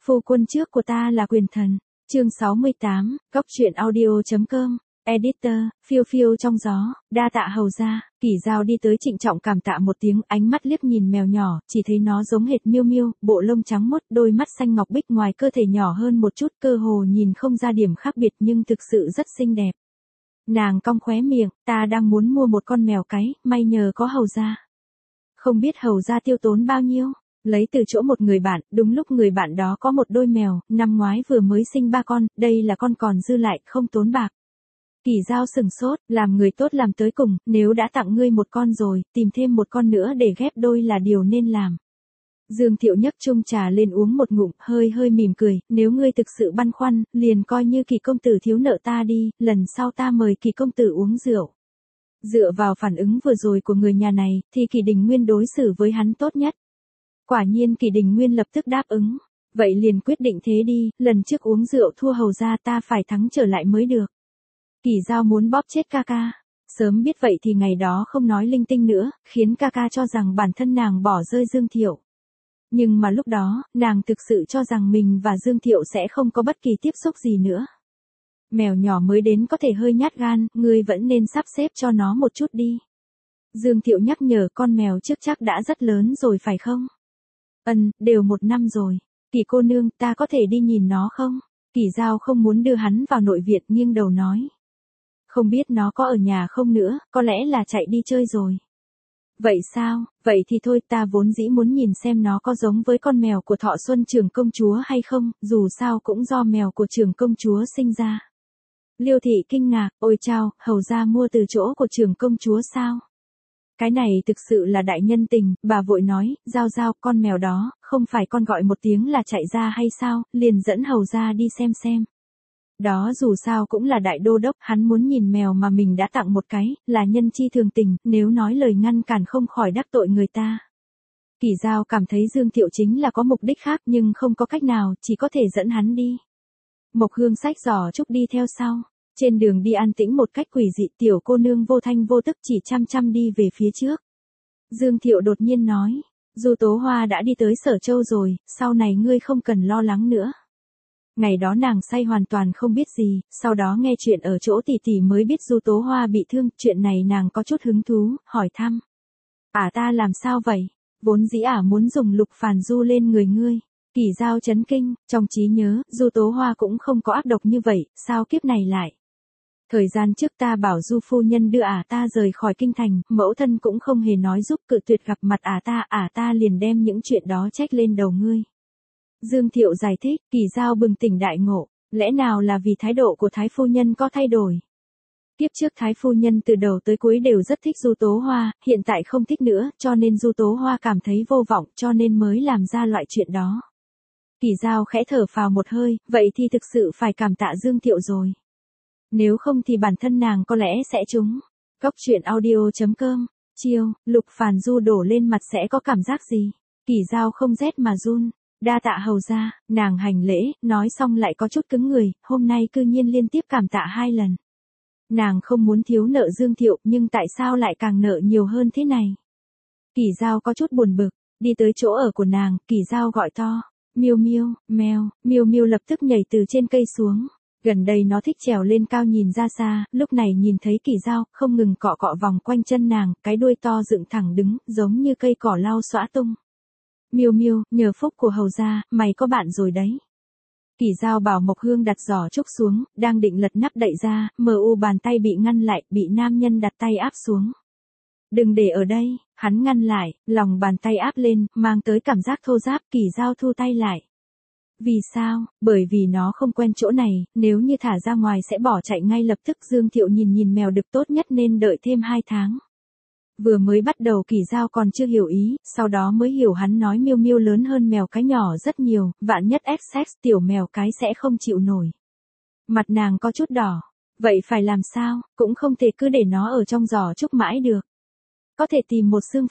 Phu quân trước của ta là quyền thần. Chương 68, Góc truyện audio.com. Editor, phiêu phiêu trong gió, đa tạ hầu gia. Kỷ Dao đi tới trịnh trọng cảm tạ một tiếng, ánh mắt liếc nhìn mèo nhỏ, chỉ thấy nó giống hệt Miêu Miêu, bộ lông trắng mốt, đôi mắt xanh ngọc bích, ngoài cơ thể nhỏ hơn một chút, cơ hồ nhìn không ra điểm khác biệt nhưng thực sự rất xinh đẹp. Nàng cong khóe miệng, ta đang muốn mua một con mèo cái, may nhờ có hầu gia. Không biết hầu gia tiêu tốn bao nhiêu? Lấy từ chỗ một người bạn, đúng lúc người bạn đó có một đôi mèo, năm ngoái vừa mới sinh 3 con, đây là con còn dư lại, không tốn bạc. Kỷ Dao sừng sốt, làm người tốt làm tới cùng, nếu đã tặng ngươi một con rồi, tìm thêm một con nữa để ghép đôi là điều nên làm. Dương Thiệu nhấc chung trà lên uống một ngụm, hơi mỉm cười, nếu ngươi thực sự băn khoăn, liền coi như Kỷ công tử thiếu nợ ta đi, lần sau ta mời Kỷ công tử uống rượu. Dựa vào phản ứng vừa rồi của người nhà này, thì Kỷ Đình Nguyên đối xử với hắn tốt nhất. Quả nhiên Kỷ Đình Nguyên lập tức đáp ứng. Vậy liền quyết định thế đi, lần trước uống rượu thua hầu gia ta phải thắng trở lại mới được. Kỷ Dao muốn bóp chết ca ca. Sớm biết vậy thì ngày đó không nói linh tinh nữa, khiến ca ca cho rằng bản thân nàng bỏ rơi Dương Thiệu. Nhưng mà lúc đó, nàng thực sự cho rằng mình và Dương Thiệu sẽ không có bất kỳ tiếp xúc gì nữa. Mèo nhỏ mới đến có thể hơi nhát gan, ngươi vẫn nên sắp xếp cho nó một chút đi. Dương Thiệu nhắc nhở, con mèo trước chắc đã rất lớn rồi phải không? Đều 1 năm rồi. Kỷ cô nương, ta có thể đi nhìn nó không? Kỷ Dao không muốn đưa hắn vào nội viện, nghiêng đầu nói. Không biết nó có ở nhà không nữa, có lẽ là chạy đi chơi rồi. Vậy sao, vậy thì thôi, ta vốn dĩ muốn nhìn xem nó có giống với con mèo của Thọ Xuân trưởng công chúa hay không, dù sao cũng do mèo của trưởng công chúa sinh ra. Liêu thị kinh ngạc, ôi chao, hầu gia mua từ chỗ của trưởng công chúa sao? Cái này thực sự là đại nhân tình, bà vội nói, Dao, con mèo đó, không phải con gọi một tiếng là chạy ra hay sao, liền dẫn hầu gia đi xem. Đó dù sao cũng là đại đô đốc, hắn muốn nhìn mèo mà mình đã tặng một cái, là nhân chi thường tình, nếu nói lời ngăn cản không khỏi đắc tội người ta. Kỷ Dao cảm thấy Dương Thiệu chính là có mục đích khác nhưng không có cách nào, chỉ có thể dẫn hắn đi. Mộc Hương xách giỏ trúc đi theo sau. Trên đường đi an tĩnh một cách quỷ dị, tiểu cô nương vô thanh vô tức chỉ chăm đi về phía trước. Dương Thiệu đột nhiên nói, Du Tố Hoa đã đi tới Sở Châu rồi, sau này ngươi không cần lo lắng nữa. Ngày đó nàng say hoàn toàn không biết gì, sau đó nghe chuyện ở chỗ tỷ tỷ mới biết Du Tố Hoa bị thương, chuyện này nàng có chút hứng thú, hỏi thăm. Ta làm sao vậy? Vốn dĩ muốn dùng lục phản du lên người ngươi. Kỷ Dao chấn kinh, trong trí nhớ, Du Tố Hoa cũng không có ác độc như vậy, sao kiếp này lại? Thời gian trước ta bảo Du phu nhân đưa ta rời khỏi kinh thành, mẫu thân cũng không hề nói giúp, cự tuyệt gặp mặt ta liền đem những chuyện đó trách lên đầu ngươi. Dương Thiệu giải thích, Kỷ Dao bừng tỉnh đại ngộ, lẽ nào là vì thái độ của Thái phu nhân có thay đổi? Kiếp trước Thái phu nhân từ đầu tới cuối đều rất thích Du Tố Hoa, hiện tại không thích nữa, cho nên Du Tố Hoa cảm thấy vô vọng, cho nên mới làm ra loại chuyện đó. Kỷ Dao khẽ thở phào một hơi, vậy thì thực sự phải cảm tạ Dương Thiệu rồi. Nếu không thì bản thân nàng có lẽ sẽ trúng. Góc truyện audio.com, chiêu, lục phản du đổ lên mặt sẽ có cảm giác gì? Kỷ Dao không rét mà run. Đa tạ hầu gia, nàng hành lễ, nói xong lại có chút cứng người, hôm nay cư nhiên liên tiếp cảm tạ 2 lần. Nàng không muốn thiếu nợ Dương Thiệu, nhưng tại sao lại càng nợ nhiều hơn thế này? Kỷ Dao có chút buồn bực, đi tới chỗ ở của nàng, Kỷ Dao gọi to, Miêu Miêu, mèo, Miêu Miêu lập tức nhảy từ trên cây xuống. Gần đây nó thích trèo lên cao nhìn ra xa, lúc này nhìn thấy Kỷ Dao, không ngừng cọ vòng quanh chân nàng, cái đuôi to dựng thẳng đứng, giống như cây cỏ lau xõa tung. Miêu Miêu, nhờ phúc của hầu gia, mày có bạn rồi đấy. Kỷ Dao bảo Mộc Hương đặt giỏ trúc xuống, đang định lật nắp đậy ra, bàn tay bị ngăn lại, bị nam nhân đặt tay áp xuống. Đừng để ở đây, hắn ngăn lại, lòng bàn tay áp lên, mang tới cảm giác thô ráp, Kỷ Dao thu tay lại. Vì sao? Bởi vì nó không quen chỗ này, nếu như thả ra ngoài sẽ bỏ chạy ngay lập tức. Dương Thiệu nhìn mèo đực tốt nhất nên đợi thêm 2 tháng. Vừa mới bắt đầu Kỷ Dao còn chưa hiểu ý, sau đó mới hiểu hắn nói Miêu Miêu lớn hơn mèo cái nhỏ rất nhiều, vạn nhất XX tiểu mèo cái sẽ không chịu nổi. Mặt nàng có chút đỏ, vậy phải làm sao, cũng không thể cứ để nó ở trong giỏ trúc mãi được. Có thể tìm một xương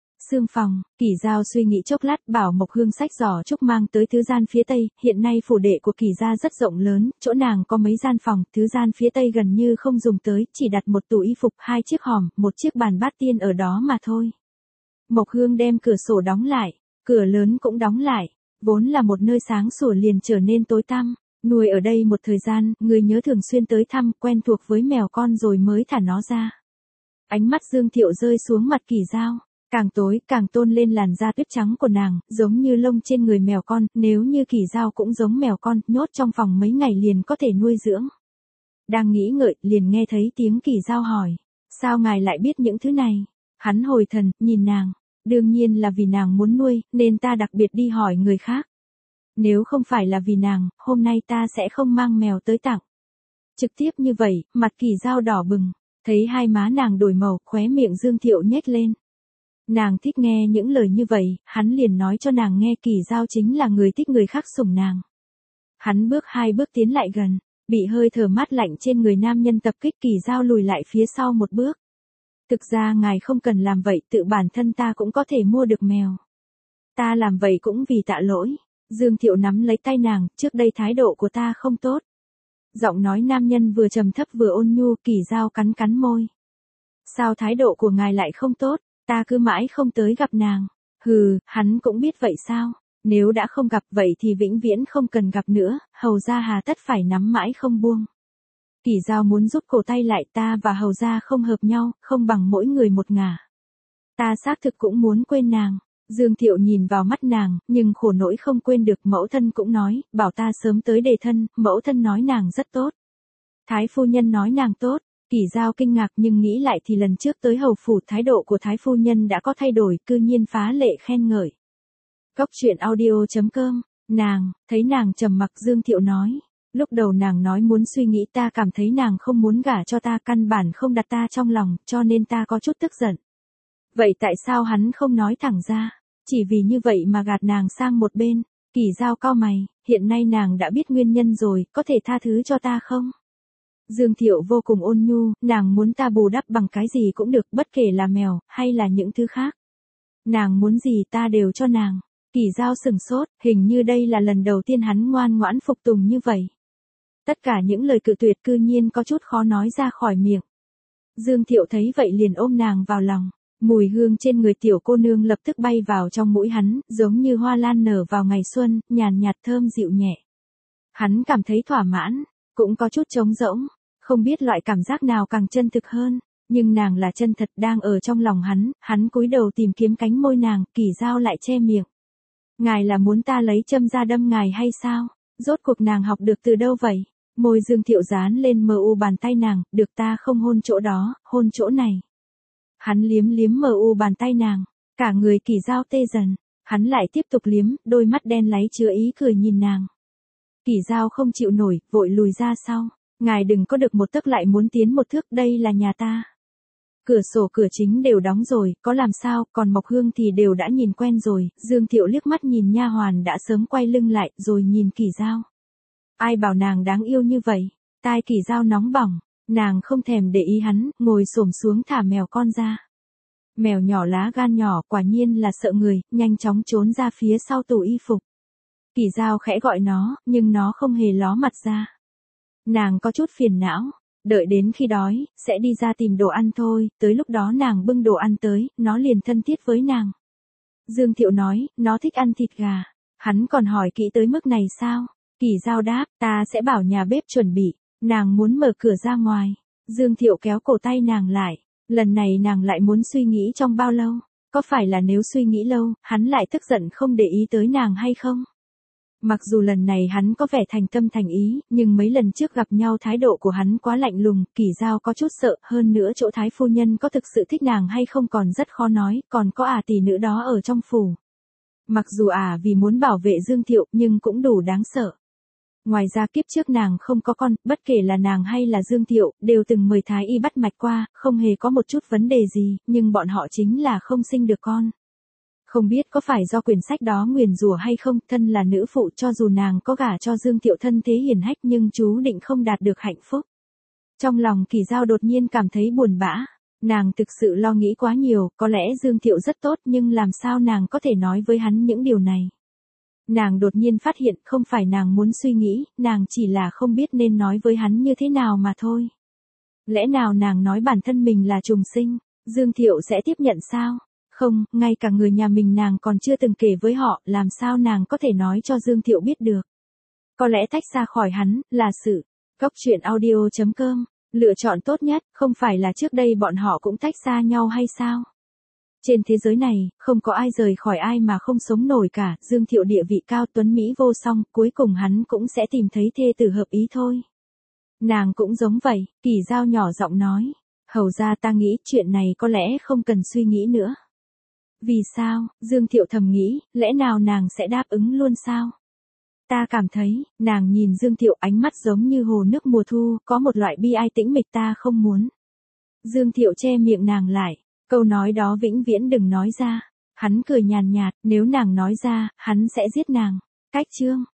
phòng, Kỷ Dao suy nghĩ chốc lát bảo Mộc Hương xách giỏ trúc mang tới thứ gian phía tây, hiện nay phủ đệ của Kỷ gia rất rộng lớn, chỗ nàng có mấy gian phòng, thứ gian phía tây gần như không dùng tới, chỉ đặt một tủ y phục, 2 chiếc hòm, một chiếc bàn bát tiên ở đó mà thôi. Mộc Hương đem cửa sổ đóng lại, cửa lớn cũng đóng lại, Vốn là một nơi sáng sủa liền trở nên tối tăm. Nuôi ở đây một thời gian, người nhớ thường xuyên tới thăm, quen thuộc với mèo con rồi mới thả nó ra. Ánh mắt Dương Thiệu rơi xuống mặt Kỳ Dao. Càng tối càng tôn lên làn da tuyết trắng của nàng, giống như lông trên người mèo con, nếu như Kỳ Dao cũng giống mèo con, nhốt trong phòng mấy ngày liền có thể nuôi dưỡng. Đang nghĩ ngợi, liền nghe thấy tiếng Kỳ Dao hỏi, sao ngài lại biết những thứ này? Hắn hồi thần, nhìn nàng, đương nhiên là vì nàng muốn nuôi, nên ta đặc biệt đi hỏi người khác. Nếu không phải là vì nàng, hôm nay ta sẽ không mang mèo tới tặng. Trực tiếp như vậy, mặt Kỳ Dao đỏ bừng, thấy hai má nàng đổi màu, khóe miệng Dương Thiệu nhếch lên. Nàng thích nghe những lời như vậy, hắn liền nói cho nàng nghe Kỳ Dao chính là người thích người khác sủng nàng. Hắn bước 2 bước tiến lại gần, bị hơi thở mát lạnh trên người nam nhân tập kích, Kỳ Dao lùi lại phía sau một bước. Thực ra ngài không cần làm vậy, tự bản thân ta cũng có thể mua được mèo. Ta làm vậy cũng vì tạ lỗi. Dương Thiệu nắm lấy tay nàng, trước đây thái độ của ta không tốt. Giọng nói nam nhân vừa trầm thấp vừa ôn nhu, Kỳ Dao cắn cắn môi. Sao thái độ của ngài lại không tốt, ta cứ mãi không tới gặp nàng. Hừ, hắn cũng biết vậy sao, nếu đã không gặp vậy thì vĩnh viễn không cần gặp nữa, hầu gia hà tất phải nắm mãi không buông. Kỳ Dao muốn rút cổ tay lại, ta và hầu gia không hợp nhau, không bằng mỗi người một ngả. Ta xác thực cũng muốn quên nàng. Dương Thiệu nhìn vào mắt nàng, nhưng khổ nỗi không quên được, mẫu thân cũng nói, bảo ta sớm tới đề thân, mẫu thân nói nàng rất tốt. Thái phu nhân nói nàng tốt, Kỳ Dao kinh ngạc nhưng nghĩ lại thì lần trước tới hầu phủ thái độ của Thái phu nhân đã có thay đổi, cư nhiên phá lệ khen ngợi. Cốc truyện audio.com, thấy nàng trầm mặc, Dương Thiệu nói. Lúc đầu nàng nói muốn suy nghĩ, ta cảm thấy nàng không muốn gả cho ta, căn bản không đặt ta trong lòng, cho nên ta có chút tức giận. Vậy tại sao hắn không nói thẳng ra? Chỉ vì như vậy mà gạt nàng sang một bên. Kỳ Dao cau mày, hiện nay nàng đã biết nguyên nhân rồi, có thể tha thứ cho ta không? Dương Thiệu vô cùng ôn nhu, nàng muốn ta bù đắp bằng cái gì cũng được, bất kể là mèo, hay là những thứ khác. Nàng muốn gì ta đều cho nàng. Kỳ Dao sừng sốt, hình như đây là lần đầu tiên hắn ngoan ngoãn phục tùng như vậy. Tất cả những lời cự tuyệt cư nhiên có chút khó nói ra khỏi miệng. Dương Thiệu thấy vậy liền ôm nàng vào lòng. Mùi hương trên người tiểu cô nương lập tức bay vào trong mũi hắn, giống như hoa lan nở vào ngày xuân, nhàn nhạt thơm dịu nhẹ. Hắn cảm thấy thỏa mãn, cũng có chút trống rỗng, không biết loại cảm giác nào càng chân thực hơn, nhưng nàng là chân thật đang ở trong lòng hắn cúi đầu tìm kiếm cánh môi nàng, Kỳ Dao lại che miệng. Ngài là muốn ta lấy châm ra đâm ngài hay sao? Rốt cuộc nàng học được từ đâu vậy? Môi Dương Thiệu dán lên mờ u bàn tay nàng, được ta không hôn chỗ đó, hôn chỗ này. Hắn liếm liếm mờ u bàn tay nàng, cả người Kỳ Dao tê dần, hắn lại tiếp tục liếm, đôi mắt đen láy chứa ý cười nhìn nàng. Kỳ Dao không chịu nổi, vội lùi ra sau, ngài đừng có được một tấc lại muốn tiến một thước, đây là nhà ta. Cửa sổ cửa chính đều đóng rồi, có làm sao, còn Mộc Hương thì đều đã nhìn quen rồi. Dương Thiệu liếc mắt nhìn nha hoàn đã sớm quay lưng lại, rồi nhìn Kỳ Dao. Ai bảo nàng đáng yêu như vậy? Tai Kỳ Dao nóng bỏng. Nàng không thèm để ý hắn, ngồi xổm xuống thả mèo con ra. Mèo nhỏ lá gan nhỏ, quả nhiên là sợ người, nhanh chóng trốn ra phía sau tủ y phục. Kỳ Dao khẽ gọi nó, nhưng nó không hề ló mặt ra. Nàng có chút phiền não, đợi đến khi đói, sẽ đi ra tìm đồ ăn thôi, tới lúc đó nàng bưng đồ ăn tới, nó liền thân thiết với nàng. Dương Thiệu nói, nó thích ăn thịt gà. Hắn còn hỏi kỹ tới mức này sao? Kỳ Dao đáp, ta sẽ bảo nhà bếp chuẩn bị. Nàng muốn mở cửa ra ngoài. Dương Thiệu kéo cổ tay nàng lại. Lần này nàng lại muốn suy nghĩ trong bao lâu? Có phải là nếu suy nghĩ lâu, hắn lại tức giận không để ý tới nàng hay không? Mặc dù lần này hắn có vẻ thành tâm thành ý, nhưng mấy lần trước gặp nhau thái độ của hắn quá lạnh lùng, Kỳ Dao có chút sợ, hơn nữa chỗ Thái phu nhân có thực sự thích nàng hay không còn rất khó nói, còn có tỷ nữ đó ở trong phủ. Mặc dù vì muốn bảo vệ Dương Thiệu, nhưng cũng đủ đáng sợ. Ngoài ra kiếp trước nàng không có con, bất kể là nàng hay là Dương Thiệu, đều từng mời thái y bắt mạch qua, không hề có một chút vấn đề gì, nhưng bọn họ chính là không sinh được con. Không biết có phải do quyển sách đó nguyền rủa hay không, thân là nữ phụ cho dù nàng có gả cho Dương Thiệu thân thế hiền hách nhưng chú định không đạt được hạnh phúc. Trong lòng Kỳ Dao đột nhiên cảm thấy buồn bã, nàng thực sự lo nghĩ quá nhiều, có lẽ Dương Thiệu rất tốt nhưng làm sao nàng có thể nói với hắn những điều này. Nàng đột nhiên phát hiện không phải nàng muốn suy nghĩ, nàng chỉ là không biết nên nói với hắn như thế nào mà thôi. Lẽ nào nàng nói bản thân mình là trùng sinh, Dương Thiệu sẽ tiếp nhận sao? Không, ngay cả người nhà mình nàng còn chưa từng kể với họ, làm sao nàng có thể nói cho Dương Thiệu biết được. Có lẽ tách ra khỏi hắn, là sự. Góc chuyện audio.com, lựa chọn tốt nhất, không phải là trước đây bọn họ cũng tách xa nhau hay sao? Trên thế giới này, không có ai rời khỏi ai mà không sống nổi cả, Dương Thiệu địa vị cao tuấn Mỹ vô song, cuối cùng hắn cũng sẽ tìm thấy thê tử hợp ý thôi. Nàng cũng giống vậy, Kỳ Giao nhỏ giọng nói. Hầu ra ta nghĩ chuyện này có lẽ không cần suy nghĩ nữa. Vì sao, Dương Thiệu thầm nghĩ, lẽ nào nàng sẽ đáp ứng luôn sao? Ta cảm thấy, nàng nhìn Dương Thiệu ánh mắt giống như hồ nước mùa thu, có một loại bi ai tĩnh mịch ta không muốn. Dương Thiệu che miệng nàng lại, câu nói đó vĩnh viễn đừng nói ra. Hắn cười nhàn nhạt, nếu nàng nói ra, hắn sẽ giết nàng. Cách chương.